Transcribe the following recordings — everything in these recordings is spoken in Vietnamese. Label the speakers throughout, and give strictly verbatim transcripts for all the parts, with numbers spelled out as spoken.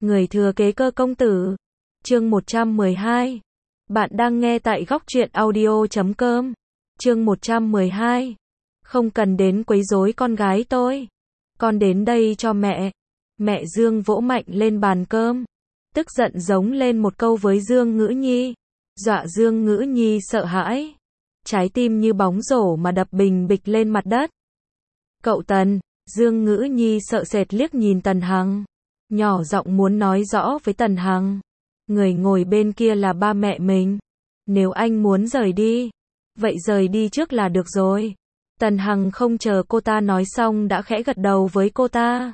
Speaker 1: Người thừa kế Cơ công tử. Chương một trăm mười hai. Bạn đang nghe tại góc truyện audio chấm com. Chương một trăm mười hai. Không cần đến quấy rối con gái tôi. Con đến đây cho mẹ. Mẹ Dương vỗ mạnh lên bàn cơm. Tức giận giống lên một câu với Dương Ngữ Nhi. Dọa Dương Ngữ Nhi sợ hãi. Trái tim như bóng rổ mà đập bình bịch lên mặt đất. Cậu Tần, Dương Ngữ Nhi sợ sệt liếc nhìn Tần Hằng. Nhỏ giọng muốn nói rõ với Tần Hằng. Người ngồi bên kia là ba mẹ mình. Nếu anh muốn rời đi, vậy rời đi trước là được rồi. Tần Hằng không chờ cô ta nói xong đã khẽ gật đầu với cô ta.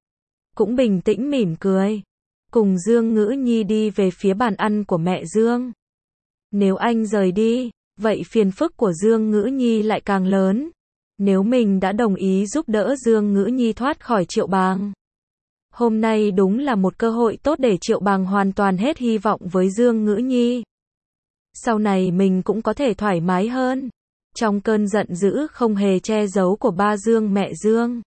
Speaker 1: Cũng bình tĩnh mỉm cười. Cùng Dương Ngữ Nhi đi về phía bàn ăn của mẹ Dương. Nếu anh rời đi, vậy phiền phức của Dương Ngữ Nhi lại càng lớn. Nếu mình đã đồng ý giúp đỡ Dương Ngữ Nhi thoát khỏi Triệu Bàng, hôm nay đúng là một cơ hội tốt để Triệu Bàng hoàn toàn hết hy vọng với Dương Ngữ Nhi. Sau này mình cũng có thể thoải mái hơn. Trong cơn giận dữ không hề che giấu của ba Dương mẹ Dương,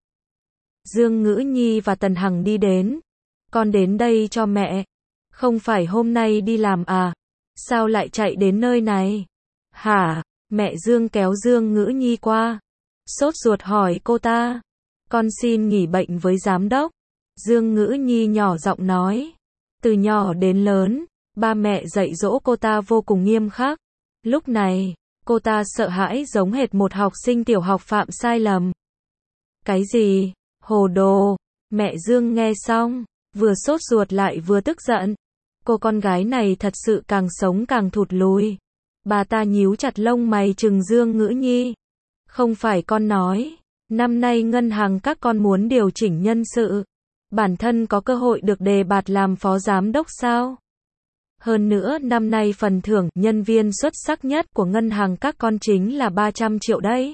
Speaker 1: Dương Ngữ Nhi và Tần Hằng đi đến. Con đến đây cho mẹ. Không phải hôm nay đi làm à? Sao lại chạy đến nơi này? Hả? Mẹ Dương kéo Dương Ngữ Nhi qua. Sốt ruột hỏi cô ta. Con xin nghỉ bệnh với giám đốc. Dương Ngữ Nhi nhỏ giọng nói. Từ nhỏ đến lớn, ba mẹ dạy dỗ cô ta vô cùng nghiêm khắc. Lúc này, cô ta sợ hãi giống hệt một học sinh tiểu học phạm sai lầm. Cái gì? Hồ đồ! Mẹ Dương nghe xong, vừa sốt ruột lại vừa tức giận. Cô con gái này thật sự càng sống càng thụt lùi. Bà ta nhíu chặt lông mày trừng Dương Ngữ Nhi. Không phải con nói, năm nay ngân hàng các con muốn điều chỉnh nhân sự. Bản thân có cơ hội được đề bạt làm phó giám đốc sao? Hơn nữa năm nay phần thưởng nhân viên xuất sắc nhất của ngân hàng các con chính là ba trăm triệu đấy.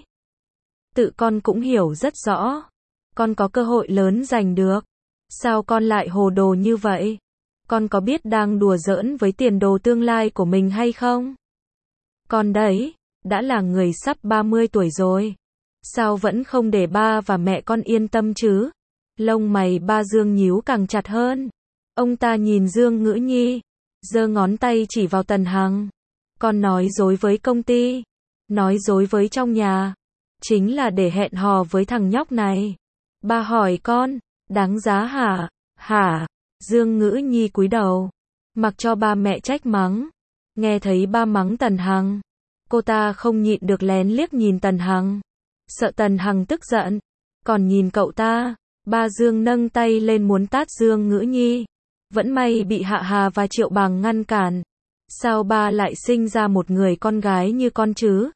Speaker 1: Tự con cũng hiểu rất rõ. Con có cơ hội lớn giành được. Sao con lại hồ đồ như vậy? Con có biết đang đùa giỡn với tiền đồ tương lai của mình hay không? Con đấy, đã là người sắp ba mươi tuổi rồi. Sao vẫn không để ba và mẹ con yên tâm chứ? Lông mày ba Dương nhíu càng chặt hơn. Ông ta nhìn Dương Ngữ Nhi, giơ ngón tay chỉ vào Tần Hằng. Con nói dối với công ty, nói dối với trong nhà, chính là để hẹn hò với thằng nhóc này. Ba hỏi con, đáng giá hả? Hả? Dương Ngữ Nhi cúi đầu, mặc cho ba mẹ trách mắng. Nghe thấy ba mắng Tần Hằng, cô ta không nhịn được lén liếc nhìn Tần Hằng. Sợ Tần Hằng tức giận, còn nhìn cậu ta. Ba Dương nâng tay lên muốn tát Dương Ngữ Nhi. Vẫn may bị Hạ Hà và Triệu Bàng ngăn cản. Sao ba lại sinh ra một người con gái như con chứ?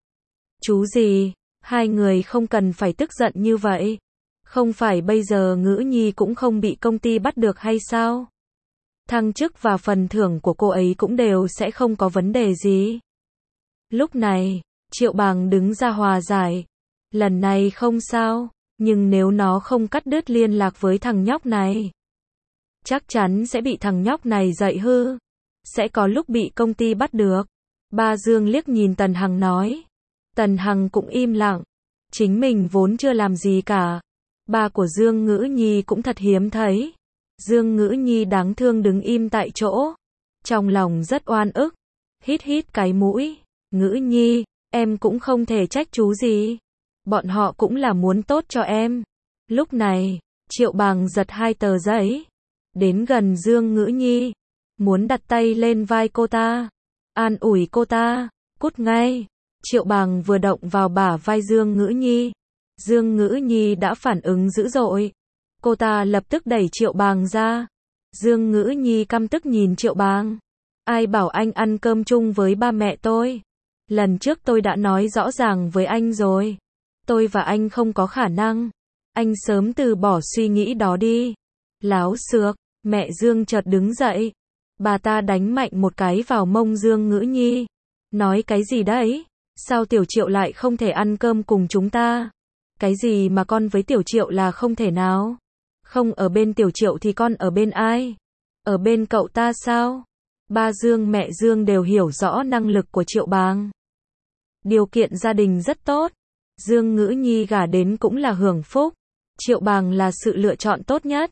Speaker 1: Chú gì? Hai người không cần phải tức giận như vậy. Không phải bây giờ Ngữ Nhi cũng không bị công ty bắt được hay sao? Thăng chức và phần thưởng của cô ấy cũng đều sẽ không có vấn đề gì. Lúc này, Triệu Bàng đứng ra hòa giải. Lần này không sao. Nhưng nếu nó không cắt đứt liên lạc với thằng nhóc này, chắc chắn sẽ bị thằng nhóc này dạy hư. Sẽ có lúc bị công ty bắt được. Ba Dương liếc nhìn Tần Hằng nói. Tần Hằng cũng im lặng. Chính mình vốn chưa làm gì cả. Ba của Dương Ngữ Nhi cũng thật hiếm thấy. Dương Ngữ Nhi đáng thương đứng im tại chỗ. Trong lòng rất oan ức. Hít hít cái mũi. Ngữ Nhi, em cũng không thể trách chú gì. Bọn họ cũng là muốn tốt cho em. Lúc này, Triệu Bàng giật hai tờ giấy. Đến gần Dương Ngữ Nhi. Muốn đặt tay lên vai cô ta. An ủi cô ta. Cút ngay. Triệu Bàng vừa động vào bả vai Dương Ngữ Nhi. Dương Ngữ Nhi đã phản ứng dữ dội. Cô ta lập tức đẩy Triệu Bàng ra. Dương Ngữ Nhi căm tức nhìn Triệu Bàng. Ai bảo anh ăn cơm chung với ba mẹ tôi? Lần trước tôi đã nói rõ ràng với anh rồi. Tôi và anh không có khả năng. Anh sớm từ bỏ suy nghĩ đó đi. Láo xược. Mẹ Dương chợt đứng dậy. Bà ta đánh mạnh một cái vào mông Dương Ngữ Nhi. Nói cái gì đấy? Sao Tiểu Triệu lại không thể ăn cơm cùng chúng ta? Cái gì mà con với Tiểu Triệu là không thể nào? Không ở bên Tiểu Triệu thì con ở bên ai? Ở bên cậu ta sao? Ba Dương mẹ Dương đều hiểu rõ năng lực của Triệu Bàng. Điều kiện gia đình rất tốt. Dương Ngữ Nhi gả đến cũng là hưởng phúc. Triệu Bàng là sự lựa chọn tốt nhất.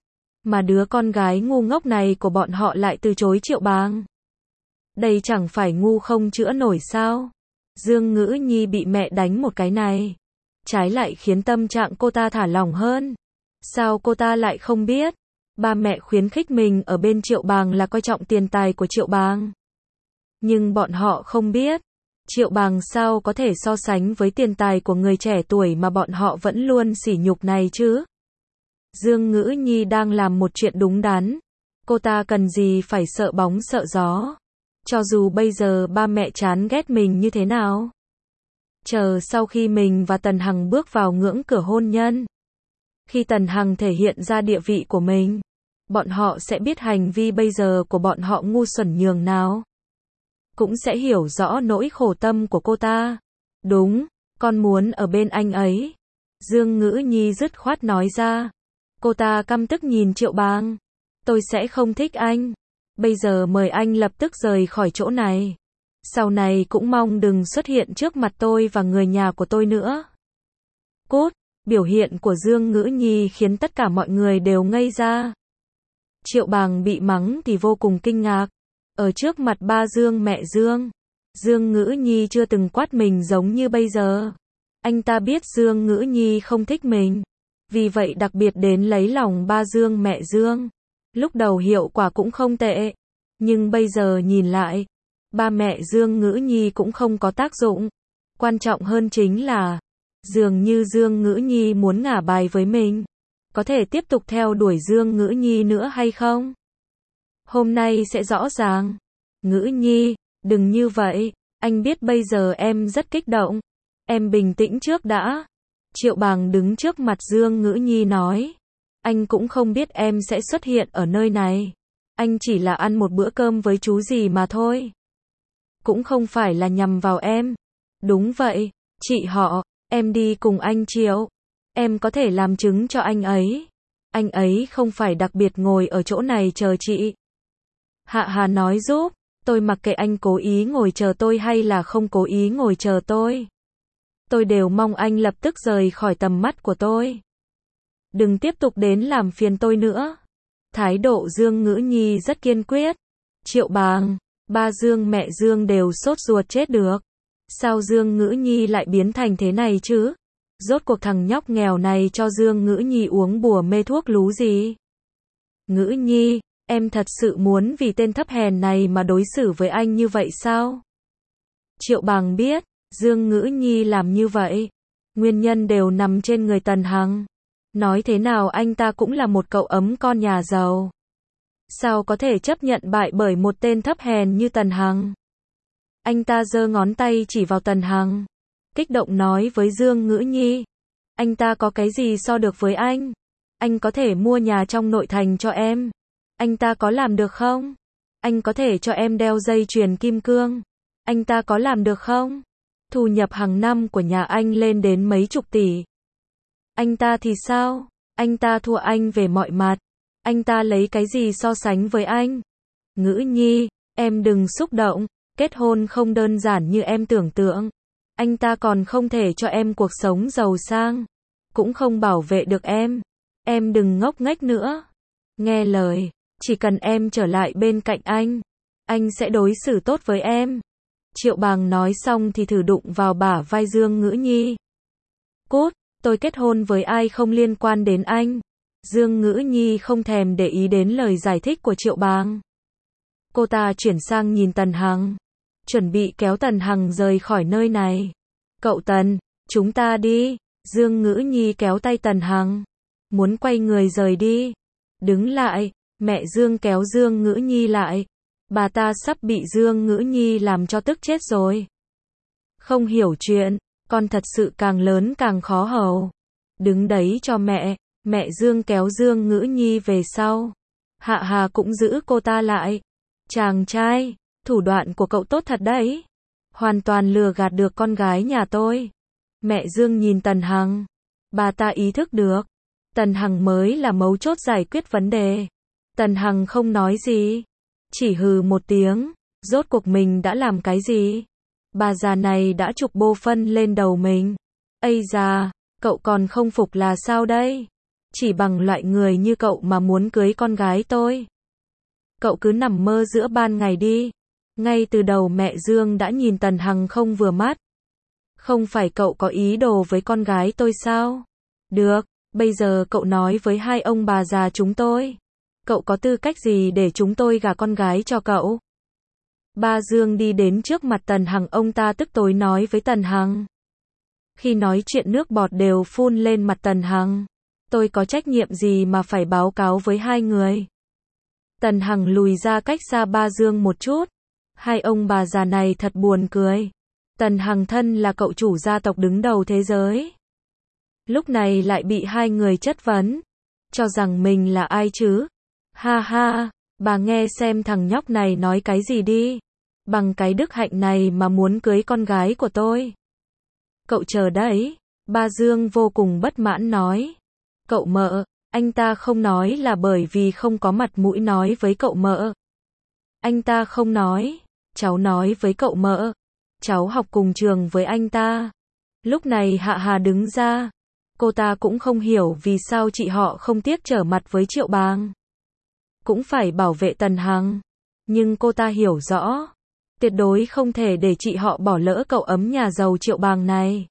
Speaker 1: Mà đứa con gái ngu ngốc này của bọn họ lại từ chối Triệu Bàng. Đây chẳng phải ngu không chữa nổi sao? Dương Ngữ Nhi bị mẹ đánh một cái này, trái lại khiến tâm trạng cô ta thả lỏng hơn. Sao cô ta lại không biết? Ba mẹ khuyến khích mình ở bên Triệu Bàng là coi trọng tiền tài của Triệu Bàng. Nhưng bọn họ không biết, Triệu Bàng sao có thể so sánh với tiền tài của người trẻ tuổi mà bọn họ vẫn luôn sỉ nhục này chứ? Dương Ngữ Nhi đang làm một chuyện đúng đắn. Cô ta cần gì phải sợ bóng sợ gió. Cho dù bây giờ ba mẹ chán ghét mình như thế nào. Chờ sau khi mình và Tần Hằng bước vào ngưỡng cửa hôn nhân. Khi Tần Hằng thể hiện ra địa vị của mình, bọn họ sẽ biết hành vi bây giờ của bọn họ ngu xuẩn nhường nào. Cũng sẽ hiểu rõ nỗi khổ tâm của cô ta. Đúng, con muốn ở bên anh ấy. Dương Ngữ Nhi dứt khoát nói ra. Cô ta căm tức nhìn Triệu Bàng. Tôi sẽ không thích anh. Bây giờ mời anh lập tức rời khỏi chỗ này. Sau này cũng mong đừng xuất hiện trước mặt tôi và người nhà của tôi nữa. Cút, biểu hiện của Dương Ngữ Nhi khiến tất cả mọi người đều ngây ra. Triệu Bàng bị mắng thì vô cùng kinh ngạc. Ở trước mặt ba Dương mẹ Dương, Dương Ngữ Nhi chưa từng quát mình giống như bây giờ. Anh ta biết Dương Ngữ Nhi không thích mình. Vì vậy đặc biệt đến lấy lòng ba Dương mẹ Dương. Lúc đầu hiệu quả cũng không tệ. Nhưng bây giờ nhìn lại, ba mẹ Dương Ngữ Nhi cũng không có tác dụng. Quan trọng hơn chính là, dường như Dương Ngữ Nhi muốn ngả bài với mình. Có thể tiếp tục theo đuổi Dương Ngữ Nhi nữa hay không? Hôm nay sẽ rõ ràng. Ngữ Nhi, đừng như vậy. Anh biết bây giờ em rất kích động. Em bình tĩnh trước đã. Triệu Bàng đứng trước mặt Dương Ngữ Nhi nói. Anh cũng không biết em sẽ xuất hiện ở nơi này. Anh chỉ là ăn một bữa cơm với chú gì mà thôi. Cũng không phải là nhằm vào em. Đúng vậy, chị họ, em đi cùng anh Triệu. Em có thể làm chứng cho anh ấy. Anh ấy không phải đặc biệt ngồi ở chỗ này chờ chị. Hạ Hà nói giúp, tôi mặc kệ anh cố ý ngồi chờ tôi hay là không cố ý ngồi chờ tôi. Tôi đều mong anh lập tức rời khỏi tầm mắt của tôi. Đừng tiếp tục đến làm phiền tôi nữa. Thái độ Dương Ngữ Nhi rất kiên quyết. Triệu Bàng, ba Dương mẹ Dương đều sốt ruột chết được. Sao Dương Ngữ Nhi lại biến thành thế này chứ? Rốt cuộc thằng nhóc nghèo này cho Dương Ngữ Nhi uống bùa mê thuốc lú gì? Ngữ Nhi, em thật sự muốn vì tên thấp hèn này mà đối xử với anh như vậy sao? Triệu Bàng biết, Dương Ngữ Nhi làm như vậy, nguyên nhân đều nằm trên người Tần Hằng. Nói thế nào anh ta cũng là một cậu ấm con nhà giàu. Sao có thể chấp nhận bại bởi một tên thấp hèn như Tần Hằng? Anh ta giơ ngón tay chỉ vào Tần Hằng, kích động nói với Dương Ngữ Nhi. Anh ta có cái gì so được với anh? Anh có thể mua nhà trong nội thành cho em. Anh ta có làm được không? Anh có thể cho em đeo dây chuyền kim cương. Anh ta có làm được không? Thu nhập hàng năm của nhà anh lên đến mấy chục tỷ. Anh ta thì sao? Anh ta thua anh về mọi mặt. Anh ta lấy cái gì so sánh với anh? Ngữ Nhi, em đừng xúc động. Kết hôn không đơn giản như em tưởng tượng. Anh ta còn không thể cho em cuộc sống giàu sang. Cũng không bảo vệ được em. Em đừng ngốc nghếch nữa. Nghe lời, chỉ cần em trở lại bên cạnh anh, anh sẽ đối xử tốt với em. Triệu Bàng nói xong thì thử đụng vào bả vai Dương Ngữ Nhi. Cút, tôi kết hôn với ai không liên quan đến anh. Dương Ngữ Nhi không thèm để ý đến lời giải thích của Triệu Bàng. Cô ta chuyển sang nhìn Tần Hằng, chuẩn bị kéo Tần Hằng rời khỏi nơi này. Cậu Tần, chúng ta đi. Dương Ngữ Nhi kéo tay Tần Hằng, muốn quay người rời đi. Đứng lại, mẹ Dương kéo Dương Ngữ Nhi lại. Bà ta sắp bị Dương Ngữ Nhi làm cho tức chết rồi. Không hiểu chuyện, con thật sự càng lớn càng khó hầu. Đứng đấy cho mẹ. Mẹ Dương kéo Dương Ngữ Nhi về sau. Hạ Hà cũng giữ cô ta lại. Chàng trai, thủ đoạn của cậu tốt thật đấy. Hoàn toàn lừa gạt được con gái nhà tôi. Mẹ Dương nhìn Tần Hằng. Bà ta ý thức được. Tần Hằng mới là mấu chốt giải quyết vấn đề. Tần Hằng không nói gì. Chỉ hừ một tiếng. Rốt cuộc mình đã làm cái gì? Bà già này đã chụp bô phân lên đầu mình. Ây da, cậu còn không phục là sao đây? Chỉ bằng loại người như cậu mà muốn cưới con gái tôi. Cậu cứ nằm mơ giữa ban ngày đi. Ngay từ đầu mẹ Dương đã nhìn Tần Hằng không vừa mắt. Không phải cậu có ý đồ với con gái tôi sao? Được, bây giờ cậu nói với hai ông bà già chúng tôi. Cậu có tư cách gì để chúng tôi gả con gái cho cậu? Ba Dương đi đến trước mặt Tần Hằng, ông ta tức tối nói với Tần Hằng. Khi nói chuyện nước bọt đều phun lên mặt Tần Hằng. Tôi có trách nhiệm gì mà phải báo cáo với hai người? Tần Hằng lùi ra cách xa Ba Dương một chút. Hai ông bà già này thật buồn cười. Tần Hằng thân là cậu chủ gia tộc đứng đầu thế giới. Lúc này lại bị hai người chất vấn. Cho rằng mình là ai chứ? Ha ha, bà nghe xem thằng nhóc này nói cái gì đi. Bằng cái đức hạnh này mà muốn cưới con gái của tôi. Cậu chờ đấy. Ba Dương vô cùng bất mãn nói. Cậu mợ, anh ta không nói là bởi vì không có mặt mũi nói với cậu mợ. Anh ta không nói. Cháu nói với cậu mợ. Cháu học cùng trường với anh ta. Lúc này Hạ Hà đứng ra. Cô ta cũng không hiểu vì sao chị họ không tiếc trở mặt với Triệu Bàng. Cũng phải bảo vệ Tần Hằng. Nhưng cô ta hiểu rõ. Tuyệt đối không thể để chị họ bỏ lỡ cậu ấm nhà giàu Triệu Bàng này.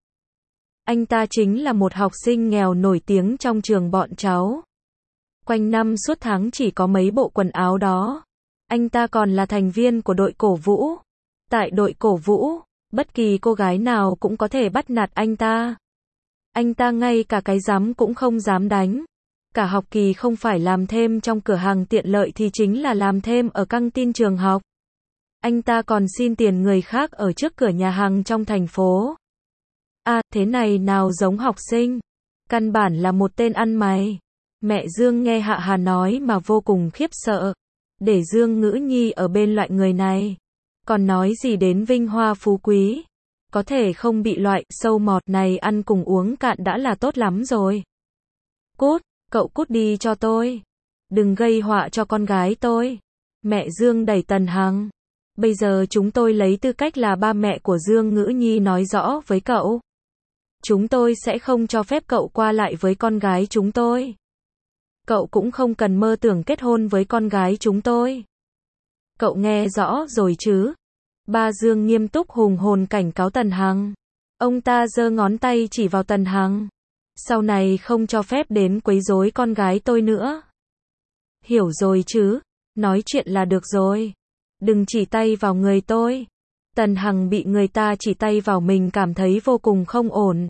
Speaker 1: Anh ta chính là một học sinh nghèo nổi tiếng trong trường bọn cháu. Quanh năm suốt tháng chỉ có mấy bộ quần áo đó. Anh ta còn là thành viên của đội cổ vũ. Tại đội cổ vũ, bất kỳ cô gái nào cũng có thể bắt nạt anh ta. Anh ta ngay cả cái giám cũng không dám đánh. Cả học kỳ không phải làm thêm trong cửa hàng tiện lợi thì chính là làm thêm ở căng tin trường học. Anh ta còn xin tiền người khác ở trước cửa nhà hàng trong thành phố. À, thế này nào giống học sinh. Căn bản là một tên ăn mày. Mẹ Dương nghe Hạ Hà nói mà vô cùng khiếp sợ. Để Dương Ngữ Nhi ở bên loại người này. Còn nói gì đến vinh hoa phú quý. Có thể không bị loại sâu mọt này ăn cùng uống cạn đã là tốt lắm rồi. Cút, cậu cút đi cho tôi. Đừng gây họa cho con gái tôi. Mẹ Dương đẩy Tần Hằng. Bây giờ chúng tôi lấy tư cách là ba mẹ của Dương Ngữ Nhi nói rõ với cậu. Chúng tôi sẽ không cho phép cậu qua lại với con gái chúng tôi. Cậu cũng không cần mơ tưởng kết hôn với con gái chúng tôi. Cậu nghe rõ rồi chứ? Ba Dương nghiêm túc hùng hồn cảnh cáo Tần Hằng. Ông ta giơ ngón tay chỉ vào Tần Hằng. Sau này không cho phép đến quấy rối con gái tôi nữa. Hiểu rồi chứ? Nói chuyện là được rồi. Đừng chỉ tay vào người tôi. Tần Hằng bị người ta chỉ tay vào mình cảm thấy vô cùng không ổn.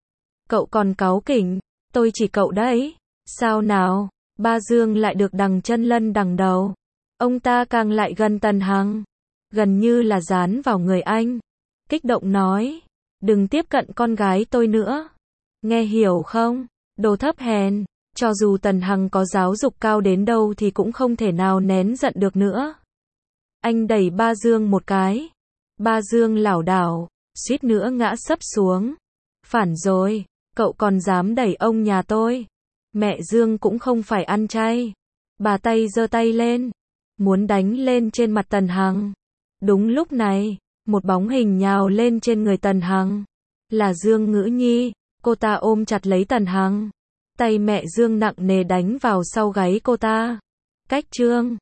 Speaker 1: Cậu còn cáu kỉnh. Tôi chỉ cậu đấy. Sao nào? Ba Dương lại được đằng chân lân đằng đầu. Ông ta càng lại gần Tần Hằng. Gần như là dán vào người anh. Kích động nói. Đừng tiếp cận con gái tôi nữa. Nghe hiểu không? Đồ thấp hèn. Cho dù Tần Hằng có giáo dục cao đến đâu thì cũng không thể nào nén giận được nữa. Anh đẩy Ba Dương một cái. Ba Dương lảo đảo, suýt nữa ngã sấp xuống. Phản rồi, cậu còn dám đẩy ông nhà tôi. Mẹ Dương cũng không phải ăn chay. Bà tay giơ tay lên, muốn đánh lên trên mặt Tần Hằng. Đúng lúc này, một bóng hình nhào lên trên người Tần Hằng. Là Dương Ngữ Nhi, cô ta ôm chặt lấy Tần Hằng. Tay mẹ Dương nặng nề đánh vào sau gáy cô ta. Cách trương.